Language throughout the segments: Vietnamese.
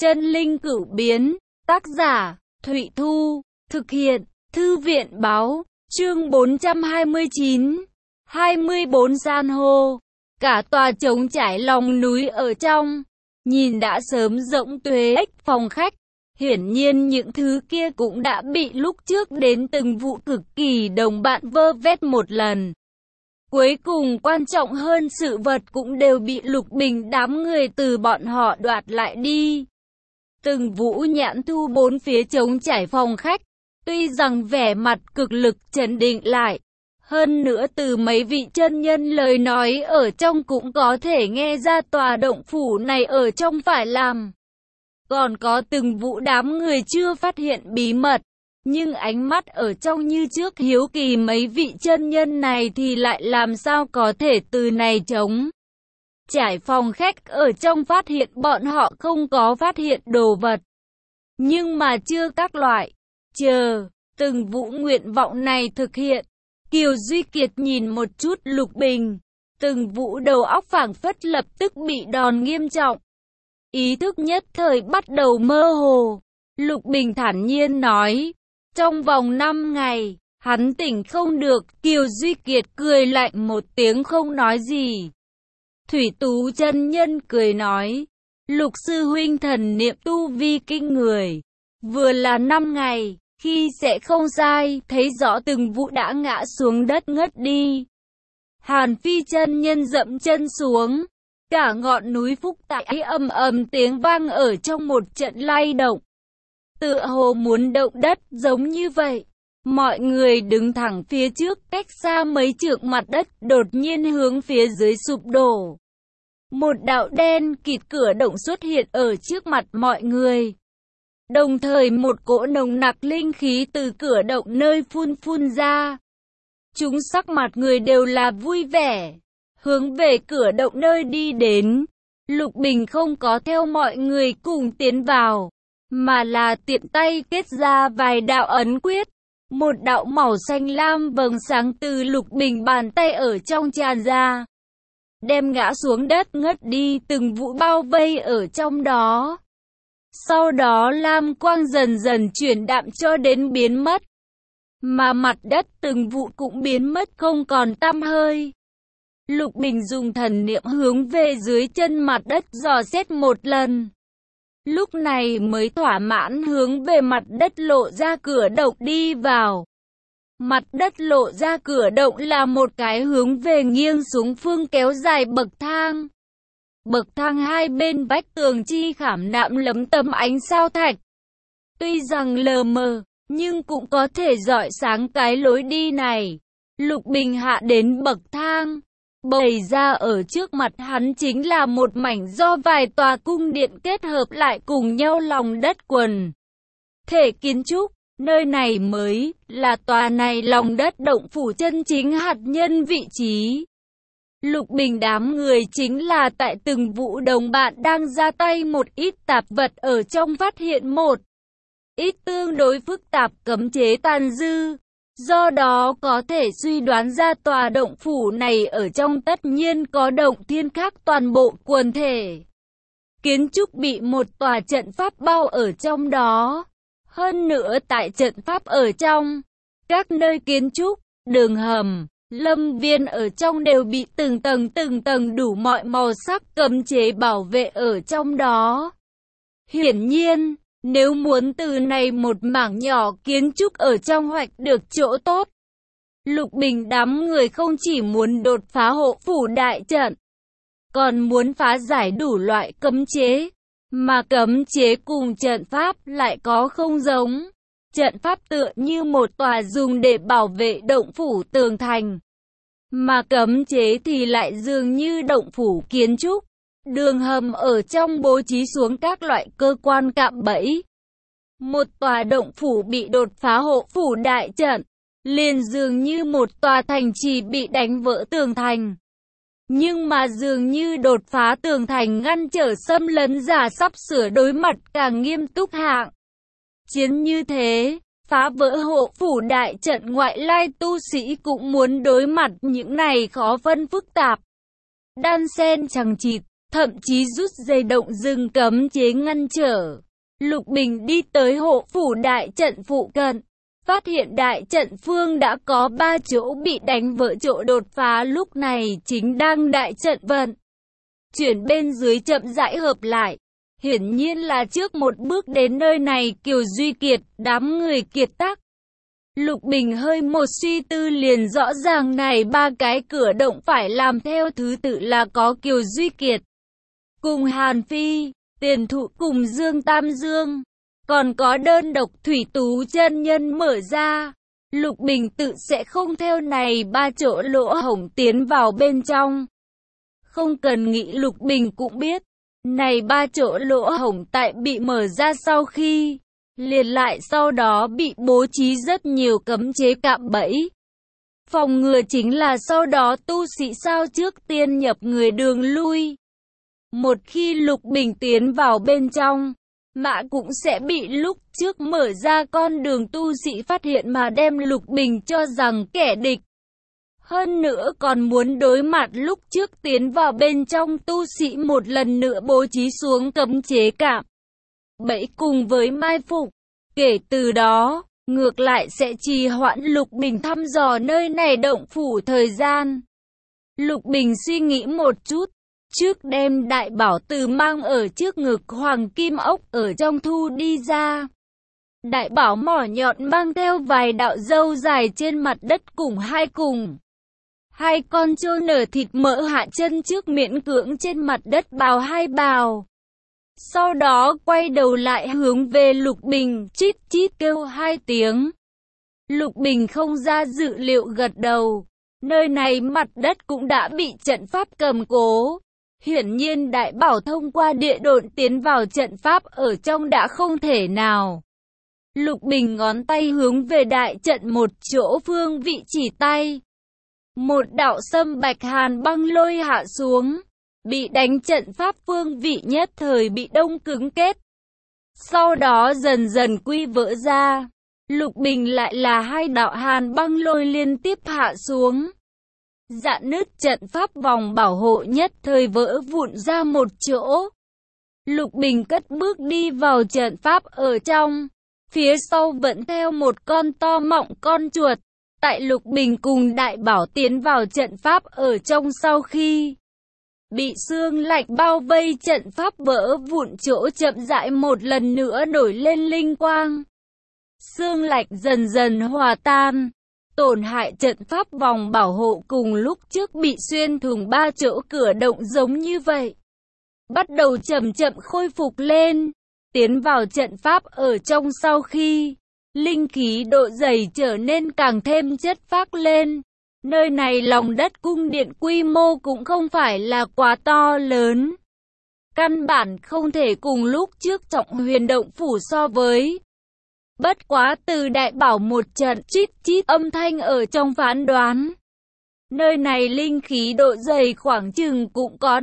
Chân linh cửu biến, tác giả, Thụy Thu, thực hiện, Thư viện báo, chương 429, 24 san hô, cả tòa trống trải lòng núi ở trong, nhìn đã sớm rỗng tuế ếch phòng khách, hiển nhiên những thứ kia cũng đã bị lúc trước đến từng vụ cực kỳ đồng bạn vơ vét một lần. Cuối cùng quan trọng hơn sự vật cũng đều bị Lục Bình đám người từ bọn họ đoạt lại đi. Từng vũ nhãn thu bốn phía trống trải phòng khách, tuy rằng vẻ mặt cực lực trấn định lại, hơn nữa từ mấy vị chân nhân lời nói ở trong cũng có thể nghe ra tòa động phủ này ở trong phải làm. Còn có từng vụ đám người chưa phát hiện bí mật, nhưng ánh mắt ở trong như trước hiếu kỳ mấy vị chân nhân này thì lại làm sao có thể từ này trống trải phòng khách ở trong phát hiện bọn họ không có phát hiện đồ vật. Nhưng mà chưa các loại, chờ, từng vụ nguyện vọng này thực hiện. Kiều Duy Kiệt nhìn một chút Lục Bình, từng vụ đầu óc phảng phất lập tức bị đòn nghiêm trọng. Ý thức nhất thời bắt đầu mơ hồ. Lục Bình thản nhiên nói, trong vòng 5 ngày, hắn tỉnh không được. Kiều Duy Kiệt cười lạnh một tiếng không nói gì. Thủy Tú chân nhân cười nói, Lục sư huynh thần niệm tu vi kinh người, vừa là 5 ngày, khi sẽ không sai, thấy rõ từng vụ đã ngã xuống đất ngất đi. Hàn Phi chân nhân dậm chân xuống, cả ngọn núi Phúc Tại ầm ầm tiếng vang ở trong một trận lay động. Tựa hồ muốn động đất giống như vậy. Mọi người đứng thẳng phía trước, cách xa mấy trượng mặt đất đột nhiên hướng phía dưới sụp đổ. Một đạo đen kịt cửa động xuất hiện ở trước mặt mọi người. Đồng thời một cỗ nồng nặc linh khí từ cửa động nơi phun ra. Chúng sắc mặt người đều là vui vẻ, hướng về cửa động nơi đi đến. Lục Bình không có theo mọi người cùng tiến vào, mà là tiện tay kết ra vài đạo ấn quyết. Một đạo màu xanh lam vầng sáng từ Lục Bình bàn tay ở trong tràn ra, đem ngã xuống đất ngất đi từng vụ bao vây ở trong đó. Sau đó lam quang dần dần chuyển đạm cho đến biến mất, mà mặt đất từng vụ cũng biến mất không còn tăm hơi. Lục Bình dùng thần niệm hướng về dưới chân mặt đất dò xét một lần. Lúc này mới thỏa mãn hướng về mặt đất lộ ra cửa động đi vào. Mặt đất lộ ra cửa động là một cái hướng về nghiêng xuống phương kéo dài bậc thang. Bậc thang hai bên vách tường chi khảm nạm lấm tấm ánh sao thạch. Tuy rằng lờ mờ, nhưng cũng có thể rọi sáng cái lối đi này. Lục Bình hạ đến bậc thang. Bày ra ở trước mặt hắn chính là một mảnh do vài tòa cung điện kết hợp lại cùng nhau lòng đất quần thể kiến trúc. Nơi này mới là tòa này lòng đất động phủ chân chính hạt nhân vị trí. Lục Bình đám người chính là tại từng vụ đồng bạn đang ra tay một ít tạp vật ở trong phát hiện một ít tương đối phức tạp cấm chế tàn dư. Do đó có thể suy đoán ra tòa động phủ này ở trong tất nhiên có động thiên khác toàn bộ quần thể. Kiến trúc bị một tòa trận pháp bao ở trong đó. Hơn nữa tại trận pháp ở trong, các nơi kiến trúc, đường hầm, lâm viên ở trong đều bị từng tầng đủ mọi màu sắc cấm chế bảo vệ ở trong đó. Hiển nhiên, nếu muốn từ này một mảng nhỏ kiến trúc ở trong hoạch được chỗ tốt, Lục Bình đám người không chỉ muốn đột phá hộ phủ đại trận, còn muốn phá giải đủ loại cấm chế. Mà cấm chế cùng trận pháp lại có không giống. Trận pháp tựa như một tòa dùng để bảo vệ động phủ tường thành, mà cấm chế thì lại dường như động phủ kiến trúc. Đường hầm ở trong bố trí xuống các loại cơ quan cạm bẫy. Một tòa động phủ bị đột phá hộ phủ đại trận, liền dường như một tòa thành trì bị đánh vỡ tường thành. Nhưng mà dường như đột phá tường thành ngăn trở xâm lấn giả sắp sửa đối mặt càng nghiêm túc hạng chiến như thế, phá vỡ hộ phủ đại trận ngoại lai tu sĩ cũng muốn đối mặt những này khó phân phức tạp, đan xen chằng chịt, thậm chí rút dây động rừng cấm chế ngăn trở. Lục Bình đi tới hộ phủ đại trận phụ cận, phát hiện đại trận phương đã có 3 chỗ bị đánh vỡ, chỗ đột phá lúc này chính đang đại trận vận chuyển bên dưới chậm rãi hợp lại. Hiển nhiên là trước một bước đến nơi này Kiều Duy Kiệt, đám người kiệt tác. Lục Bình hơi một suy tư liền rõ ràng này 3 cái cửa động phải làm theo thứ tự là có Kiều Duy Kiệt, cùng Hàn Phi, Tiền Thụ cùng Dương Tam Dương, còn có đơn độc Thủy Tú chân nhân mở ra. Lục Bình tự sẽ không theo này 3 chỗ lỗ hổng tiến vào bên trong. Không cần nghĩ Lục Bình cũng biết, này 3 chỗ lỗ hổng tại bị mở ra sau khi liền lại sau đó bị bố trí rất nhiều cấm chế cạm bẫy. Phòng ngừa chính là sau đó tu sĩ sao trước tiên nhập người đường lui. Một khi Lục Bình tiến vào bên trong, mã cũng sẽ bị lúc trước mở ra con đường tu sĩ phát hiện mà đem Lục Bình cho rằng kẻ địch. Hơn nữa còn muốn đối mặt lúc trước tiến vào bên trong tu sĩ một lần nữa bố trí xuống cấm chế cạm bẫy cùng với mai phục. Kể từ đó, ngược lại sẽ trì hoãn Lục Bình thăm dò nơi này động phủ thời gian. Lục Bình suy nghĩ một chút, trước đem đại bảo từ mang ở trước ngực hoàng kim ốc ở trong thu đi ra. Đại bảo mỏ nhọn mang theo vài đạo râu dài trên mặt đất cùng hai con trâu nở thịt mỡ hạ chân trước miễn cưỡng trên mặt đất bào 2 bào. Sau đó quay đầu lại hướng về Lục Bình, chít chít kêu 2 tiếng. Lục Bình không ra dự liệu gật đầu. Nơi này mặt đất cũng đã bị trận pháp cầm cố. Hiển nhiên đại bảo thông qua địa độn tiến vào trận pháp ở trong đã không thể nào. Lục Bình ngón tay hướng về đại trận một chỗ phương vị chỉ tay. Một đạo sâm bạch hàn băng lôi hạ xuống. Bị đánh trận pháp phương vị nhất thời bị đông cứng kết. Sau đó dần dần quy vỡ ra. Lục Bình lại là 2 đạo hàn băng lôi liên tiếp hạ xuống. Dạn nứt trận pháp vòng bảo hộ nhất thời vỡ vụn ra một chỗ. Lục Bình cất bước đi vào trận pháp ở trong. Phía sau vẫn theo một con to mọng con chuột. Tại Lục Bình cùng đại bảo tiến vào trận pháp ở trong sau khi bị xương lạnh bao vây, trận pháp vỡ vụn chỗ chậm rãi một lần nữa nổi lên linh quang. Xương lạnh dần dần hòa tan, tổn hại trận pháp vòng bảo hộ cùng lúc trước bị xuyên thủng 3 chỗ cửa động giống như vậy. Bắt đầu chậm chậm khôi phục lên, tiến vào trận pháp ở trong sau khi linh khí độ dày trở nên càng thêm chất phác lên. Nơi này lòng đất cung điện quy mô cũng không phải là quá to lớn. Căn bản không thể cùng lúc trước Trọng Huyền động phủ so với. Bất quá từ đại bảo một trận chít chít âm thanh ở trong phán đoán. Nơi này linh khí độ dày khoảng chừng cũng có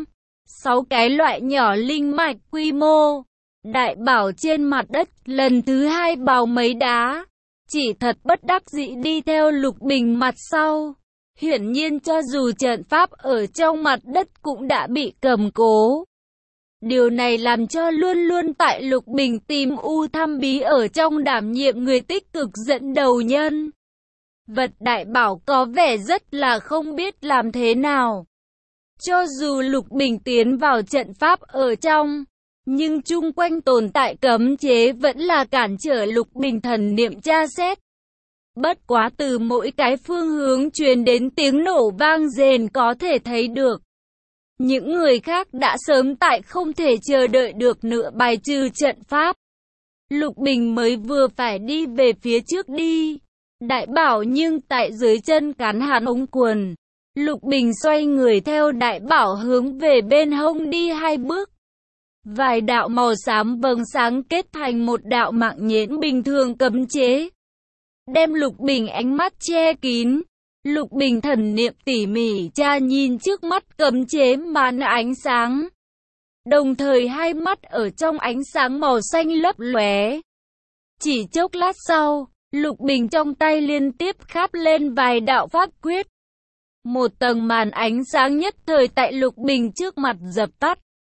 5-6 cái loại nhỏ linh mạch quy mô. Đại bảo trên mặt đất lần thứ 2 bào mấy đá. Chỉ thật bất đắc dĩ đi theo Lục Bình mặt sau. Hiển nhiên cho dù trận pháp ở trong mặt đất cũng đã bị cầm cố. Điều này làm cho luôn luôn tại Lục Bình tìm u thăm bí ở trong đảm nhiệm người tích cực dẫn đầu nhân vật đại bảo có vẻ rất là không biết làm thế nào. Cho dù Lục Bình tiến vào trận pháp ở trong, nhưng chung quanh tồn tại cấm chế vẫn là cản trở Lục Bình thần niệm tra xét. Bất quá từ mỗi cái phương hướng truyền đến tiếng nổ vang rền có thể thấy được. Những người khác đã sớm tại không thể chờ đợi được nữa bài trừ trận pháp. Lục Bình mới vừa phải đi về phía trước đi. Đại bảo nhưng tại dưới chân cán hắn ống quần. Lục Bình xoay người theo đại bảo hướng về bên hông đi 2 bước. Vài đạo màu xám vầng sáng kết thành một đạo mạng nhện bình thường cấm chế. Đem Lục Bình ánh mắt che kín. Lục Bình thần niệm tỉ mỉ tra nhìn trước mắt cấm chế màn ánh sáng. Đồng thời 2 mắt ở trong ánh sáng màu xanh lấp lóe. Chỉ chốc lát sau, Lục Bình trong tay liên tiếp kháp lên vài đạo pháp quyết. Một tầng màn ánh sáng nhất thời tại Lục Bình trước mặt dập tắt.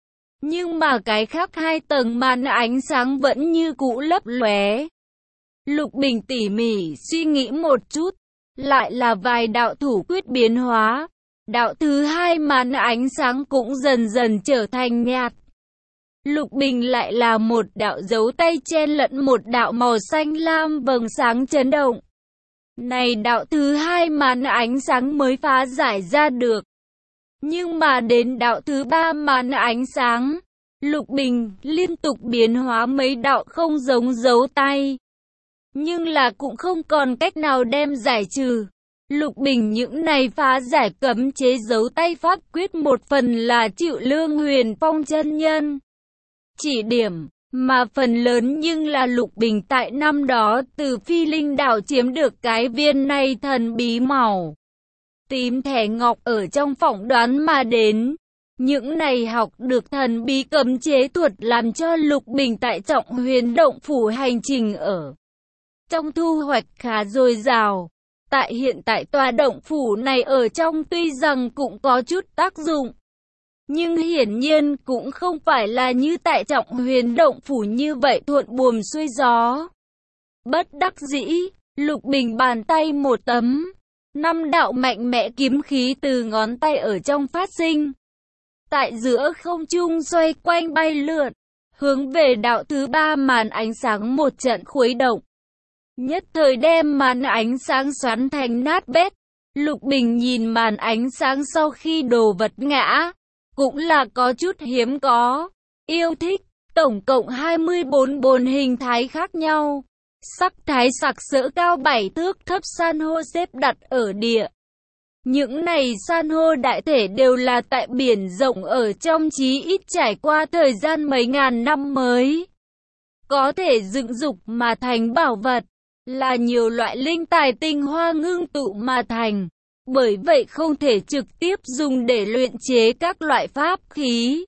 Nhưng mà cái khác hai tầng màn ánh sáng vẫn như cũ lấp lóe. Lục Bình tỉ mỉ suy nghĩ một chút, lại là vài đạo thủ quyết biến hóa. Đạo thứ hai màn ánh sáng cũng dần dần trở thành nhạt. Lục Bình lại là một đạo dấu tay chen lẫn một đạo màu xanh lam vầng sáng chấn động. Này đạo thứ hai màn ánh sáng mới phá giải ra được. Nhưng mà đến đạo thứ ba màn ánh sáng, Lục Bình liên tục biến hóa mấy đạo không giống dấu tay. Nhưng là cũng không còn cách nào đem giải trừ. Lục Bình những này phá giải cấm chế dấu tay pháp quyết một phần là chịu Lương Huyền Phong chân nhân chỉ điểm, mà phần lớn nhưng là Lục Bình tại năm đó từ Phi Linh Đảo chiếm được cái viên này thần bí màu tím thẻ ngọc ở trong phỏng đoán mà đến. Những này học được thần bí cấm chế thuật làm cho Lục Bình tại Trọng Huyền Động Phủ hành trình ở trong thu hoạch khá dồi dào. Tại hiện tại tòa động phủ này ở trong tuy rằng cũng có chút tác dụng, nhưng hiển nhiên cũng không phải là như tại Trọng Huyền Động Phủ như vậy thuận buồm xuôi gió. Bất đắc dĩ, Lục Bình bàn tay một tấm, 5 đạo mạnh mẽ kiếm khí từ ngón tay ở trong phát sinh. Tại giữa không trung xoay quanh bay lượn, hướng về đạo thứ ba màn ánh sáng một trận khuấy động. Nhất thời đem màn ánh sáng xoắn thành nát bét. Lục Bình nhìn màn ánh sáng sau khi đồ vật ngã, cũng là có chút hiếm có, yêu thích. Tổng cộng 24 bồn hình thái khác nhau, sắc thái sặc sỡ cao 7 thước thấp san hô xếp đặt ở địa. Những này san hô đại thể đều là tại biển rộng ở trong, chí ít trải qua thời gian mấy ngàn năm mới có thể dựng dục mà thành bảo vật, là nhiều loại linh tài tinh hoa ngưng tụ mà thành. Bởi vậy không thể trực tiếp dùng để luyện chế các loại pháp khí.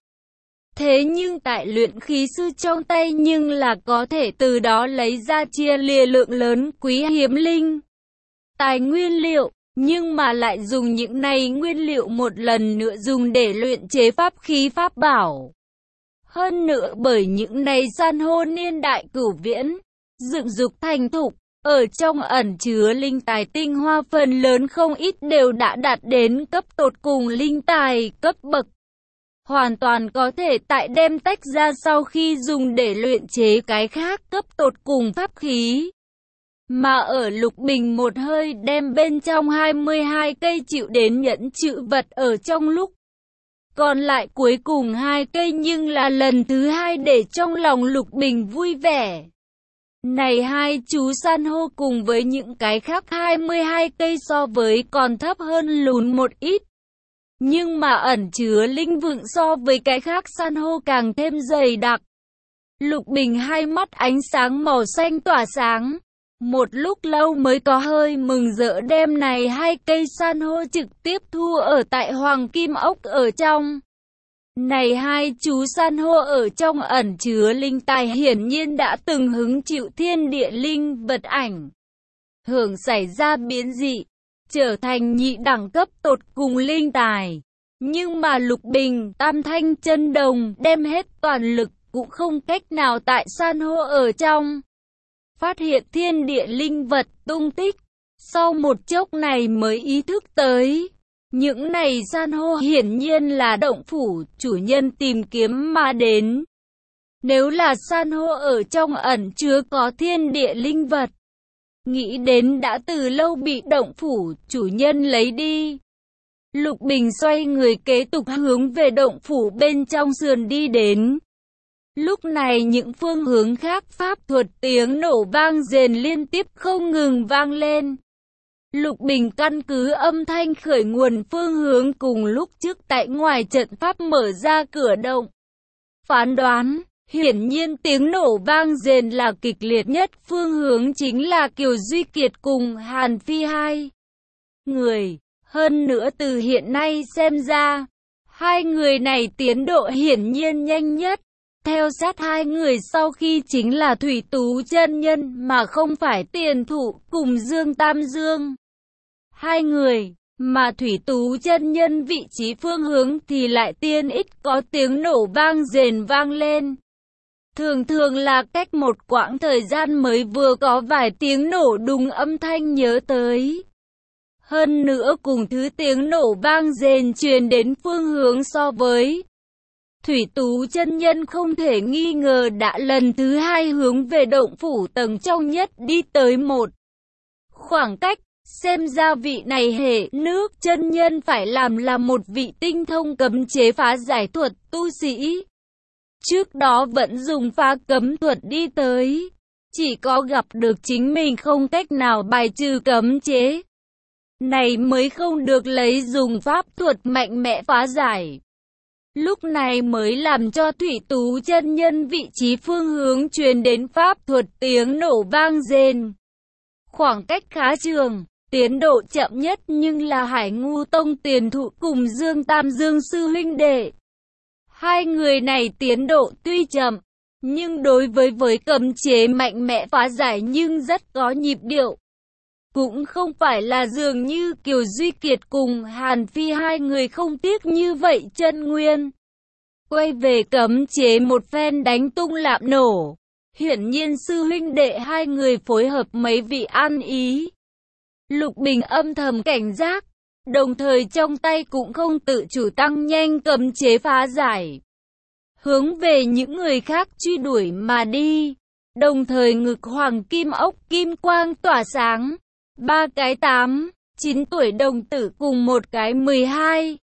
Thế nhưng tại luyện khí sư trong tay nhưng là có thể từ đó lấy ra chia lìa lượng lớn quý hiếm linh tài nguyên liệu, nhưng mà lại dùng những này nguyên liệu một lần nữa dùng để luyện chế pháp khí pháp bảo. Hơn nữa bởi những này san hô niên đại cửu viễn, dựng dục thành thục, ở trong ẩn chứa linh tài tinh hoa phần lớn không ít đều đã đạt đến cấp tột cùng linh tài cấp bậc. Hoàn toàn có thể tại đem tách ra sau khi dùng để luyện chế cái khác cấp tột cùng pháp khí. Mà ở Lục Bình một hơi đem bên trong 22 cây chịu đến nhẫn chữ vật ở trong lúc. Còn lại cuối cùng 2 cây nhưng là lần thứ 2 để trong lòng Lục Bình vui vẻ. Này hai chú san hô cùng với những cái khác 22 cây so với còn thấp hơn lùn một ít. Nhưng mà ẩn chứa linh vượng so với cái khác san hô càng thêm dày đặc. Lục Bình hai mắt ánh sáng màu xanh tỏa sáng. Một lúc lâu mới có hơi mừng rỡ đem này 2 cây san hô trực tiếp thu ở tại Hoàng Kim Ốc ở trong. Này hai chú san hô ở trong ẩn chứa linh tài hiển nhiên đã từng hứng chịu thiên địa linh vật ảnh hưởng xảy ra biến dị, trở thành nhị đẳng cấp tột cùng linh tài. Nhưng mà Lục Bình tam thanh chân đồng đem hết toàn lực cũng không cách nào tại san hô ở trong phát hiện thiên địa linh vật tung tích. Sau một chốc này mới ý thức tới, những này san hô hiển nhiên là động phủ chủ nhân tìm kiếm mà đến. Nếu là san hô ở trong ẩn chứa có thiên địa linh vật, nghĩ đến đã từ lâu bị động phủ chủ nhân lấy đi. Lục Bình xoay người kế tục hướng về động phủ bên trong sườn đi đến. Lúc này những phương hướng khác pháp thuật tiếng nổ vang rền liên tiếp không ngừng vang lên. Lục Bình căn cứ âm thanh khởi nguồn phương hướng cùng lúc trước tại ngoài trận pháp mở ra cửa động. Phán đoán, hiển nhiên tiếng nổ vang rền là kịch liệt nhất phương hướng chính là Kiều Duy Kiệt cùng Hàn Phi hai người. Hơn nữa từ hiện nay xem ra, hai người này tiến độ hiển nhiên nhanh nhất. Theo sát hai người sau khi chính là Thủy Tú chân nhân mà không phải Tiền Thụ cùng Dương Tam Dương. Hai người, Mà Thủy Tú chân nhân vị trí phương hướng thì lại tiên ít có tiếng nổ vang rền vang lên. Thường thường là cách một quãng thời gian mới vừa có vài tiếng nổ đùng âm thanh nhớ tới. Hơn nữa cùng thứ tiếng nổ vang rền truyền đến phương hướng so với Thủy Tú chân nhân không thể nghi ngờ đã lần thứ hai hướng về động phủ tầng trong nhất đi tới một khoảng cách. Xem ra vị này hệ nước chân nhân phải làm là một vị tinh thông cấm chế phá giải thuật tu sĩ. Trước đó vẫn dùng phá cấm thuật đi tới. Chỉ có gặp được chính mình không cách nào bài trừ cấm chế này mới không được lấy dùng pháp thuật mạnh mẽ phá giải. Lúc này mới làm cho Thủy Tú chân nhân vị trí phương hướng truyền đến pháp thuật tiếng nổ vang rền. Khoảng cách khá trường, tiến độ chậm nhất nhưng là Hải Ngu Tông Tiền Thụ cùng Dương Tam Dương sư huynh đệ. Hai người này tiến độ tuy chậm, nhưng đối với cấm chế mạnh mẽ phá giải nhưng rất có nhịp điệu. Cũng không phải là dường như Kiều Duy Kiệt cùng Hàn Phi hai người không tiếc như vậy chân nguyên. Quay về cấm chế một phen đánh tung lạm nổ. Hiển nhiên sư huynh đệ hai người phối hợp mấy vị ăn ý. Lục Bình âm thầm cảnh giác, đồng thời trong tay cũng không tự chủ tăng nhanh cấm chế phá giải. Hướng về những người khác truy đuổi mà đi, đồng thời ngực hoàng kim ốc kim quang tỏa sáng. Ba cái 8, 9 tuổi đồng tử cùng một cái 12,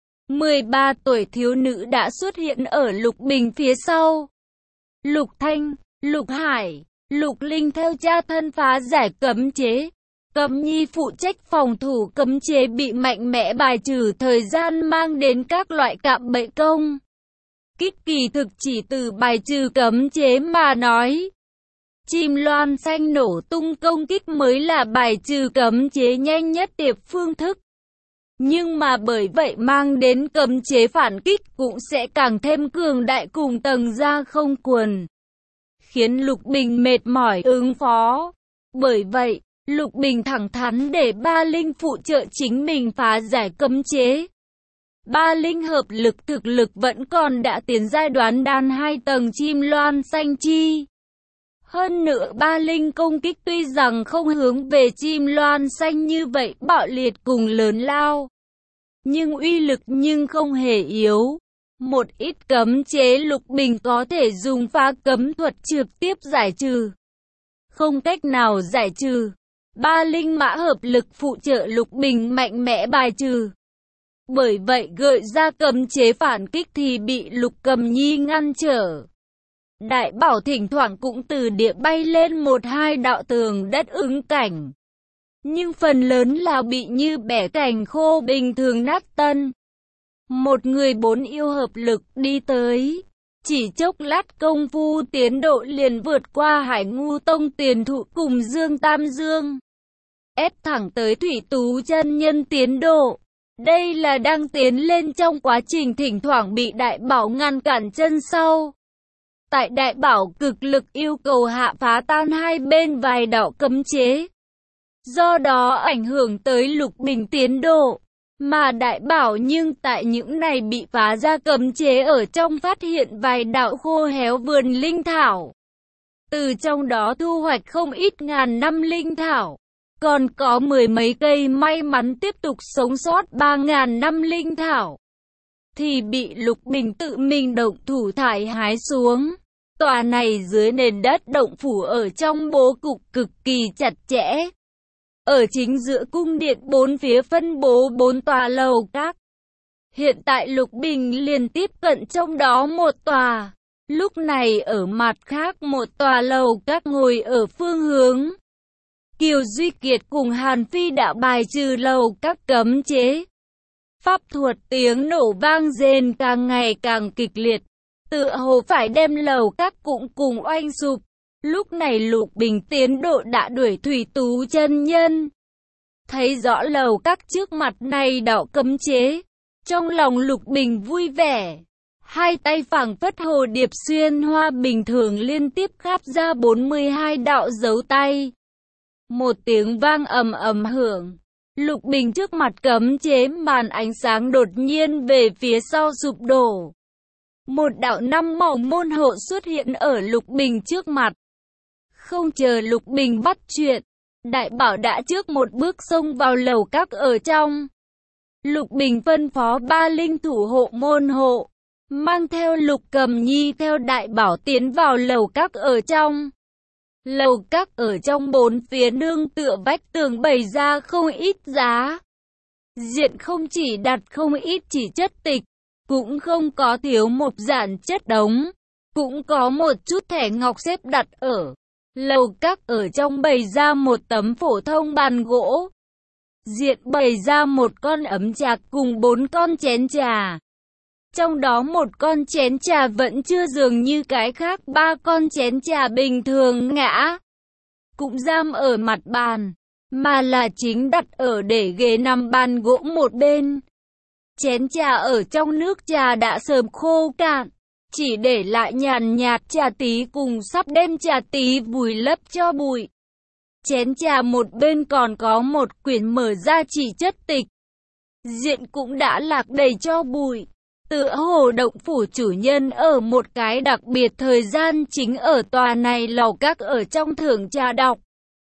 13 tuổi thiếu nữ đã xuất hiện ở Lục Bình phía sau. Lục Thanh, Lục Hải, Lục Linh theo cha thân phá giải cấm chế. Cấm nhi phụ trách phòng thủ cấm chế bị mạnh mẽ bài trừ thời gian mang đến các loại cạm bẫy công kích kỳ thực chỉ từ bài trừ cấm chế mà nói. Chim loan xanh nổ tung công kích mới là bài trừ cấm chế nhanh nhất tiệp phương thức. Nhưng mà bởi vậy mang đến cấm chế phản kích cũng sẽ càng thêm cường đại cùng tầng ra không quần. Khiến Lục Bình mệt mỏi ứng phó. Bởi vậy, Lục Bình thẳng thắn để Ba Linh phụ trợ chính mình phá giải cấm chế. Ba Linh hợp lực thực lực vẫn còn đã tiến giai đoạn đan 2 tầng chim loan xanh chi. Hơn nữa Ba Linh công kích tuy rằng không hướng về chim loan xanh như vậy bạo liệt cùng lớn lao. Nhưng uy lực nhưng không hề yếu. Một ít cấm chế Lục Bình có thể dùng phá cấm thuật trực tiếp giải trừ. Không cách nào giải trừ. Ba Linh mã hợp lực phụ trợ Lục Bình mạnh mẽ bài trừ. Bởi vậy gợi ra cấm chế phản kích thì bị Lục Cầm Nhi ngăn trở. Đại bảo thỉnh thoảng cũng từ địa bay lên một hai đạo tường đất ứng cảnh. Nhưng phần lớn là bị như bẻ cành khô bình thường nát tân. Một người 4 yêu hợp lực đi tới. Chỉ chốc lát công phu tiến độ liền vượt qua Hải Ngu Tông Tiền Thụ cùng Dương Tam Dương. Ép thẳng tới Thủy Tú chân nhân tiến độ. Đây là đang tiến lên trong quá trình thỉnh thoảng bị đại bảo ngăn cản chân sau. Tại đại bảo cực lực yêu cầu hạ phá tan hai bên vài đạo cấm chế. Do đó ảnh hưởng tới Lục Bình tiến độ. Mà đại bảo nhưng tại những này bị phá ra cấm chế ở trong phát hiện vài đạo khô héo vườn linh thảo. Từ trong đó thu hoạch không ít ngàn năm linh thảo. Còn có 10 mấy cây may mắn tiếp tục sống sót 3.000 năm linh thảo. Thì bị Lục Bình tự mình động thủ thải hái xuống. Tòa này dưới nền đất động phủ ở trong bố cục cực kỳ chặt chẽ. Ở chính giữa cung điện 4 phía phân bố 4 tòa lầu các. Hiện tại Lục Bình liền tiếp cận trong đó một tòa. Lúc này ở mặt khác một tòa lầu các ngồi ở phương hướng. Kiều Duy Kiệt cùng Hàn Phi đã bài trừ lầu các cấm chế. Pháp thuật tiếng nổ vang rền càng ngày càng kịch liệt. Tựa hồ phải đem lầu các cũng cùng oanh sụp. Lúc này Lục Bình tiến độ đã đuổi Thủy Tú chân nhân. Thấy rõ lầu các trước mặt này đạo cấm chế. Trong lòng Lục Bình vui vẻ. Hai tay phảng phất hồ điệp xuyên hoa bình thường liên tiếp khắp ra 42 đạo dấu tay. Một tiếng vang ầm ầm hưởng. Lục Bình trước mặt cấm chế màn ánh sáng đột nhiên về phía sau sụp đổ. Một đạo năm màu môn hộ xuất hiện ở Lục Bình trước mặt. Không chờ Lục Bình bắt chuyện, Đại Bảo đã trước một bước xông vào lầu các ở trong. Lục Bình phân phó 3 linh thủ hộ môn hộ, mang theo Lục Cầm Nhi theo Đại Bảo tiến vào lầu các ở trong. Lầu các ở trong 4 phía nương tựa vách tường bày ra không ít giá. Diện không chỉ đặt không ít chỉ chất tịch, cũng không có thiếu một dàn chất đống, cũng có một chút thẻ ngọc xếp đặt ở. Lầu các ở trong bày ra một tấm phổ thông bàn gỗ. Diện bày ra một con ấm trà cùng 4 con chén trà. Trong đó một con chén trà vẫn chưa dường như cái khác 3 con chén trà bình thường ngã. Cũng giam ở mặt bàn, mà là chính đặt ở để ghế nằm bàn gỗ một bên. Chén trà ở trong nước trà đã sớm khô cạn, chỉ để lại nhàn nhạt trà tí cùng sắp đem trà tí vùi lấp cho bụi. Chén trà một bên còn có một quyển mở ra chỉ chất tịch. Diện cũng đã lạc đầy cho bụi. Tựa hồ động phủ chủ nhân ở một cái đặc biệt thời gian chính ở tòa này lầu các ở trong thưởng trà đọc.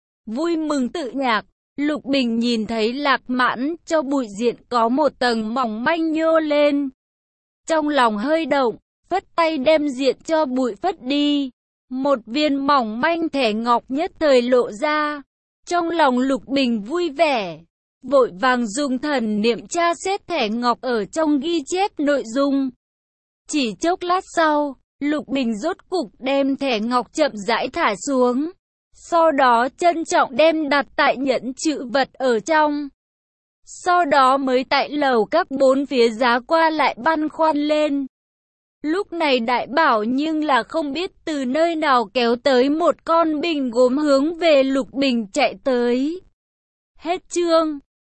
Vui mừng tự nhạc, Lục Bình nhìn thấy Lạc Mãn cho bụi diện có một tầng mỏng manh nhô lên. Trong lòng hơi động, phất tay đem diện cho bụi phất đi. Một viên mỏng manh thẻ ngọc nhất thời lộ ra. Trong lòng Lục Bình vui vẻ, vội vàng dùng thần niệm tra xét thẻ ngọc ở trong ghi chép nội dung. Chỉ chốc lát sau, Lục Bình rốt cục đem thẻ ngọc chậm rãi thả xuống. Sau đó trân trọng đem đặt tại nhẫn chữ vật ở trong. Sau đó mới tại lầu các 4 phía giá qua lại băn khoăn lên. Lúc này Đại Bảo nhưng là không biết từ nơi nào kéo tới một con bình gốm hướng về Lục Bình chạy tới. Hết chương.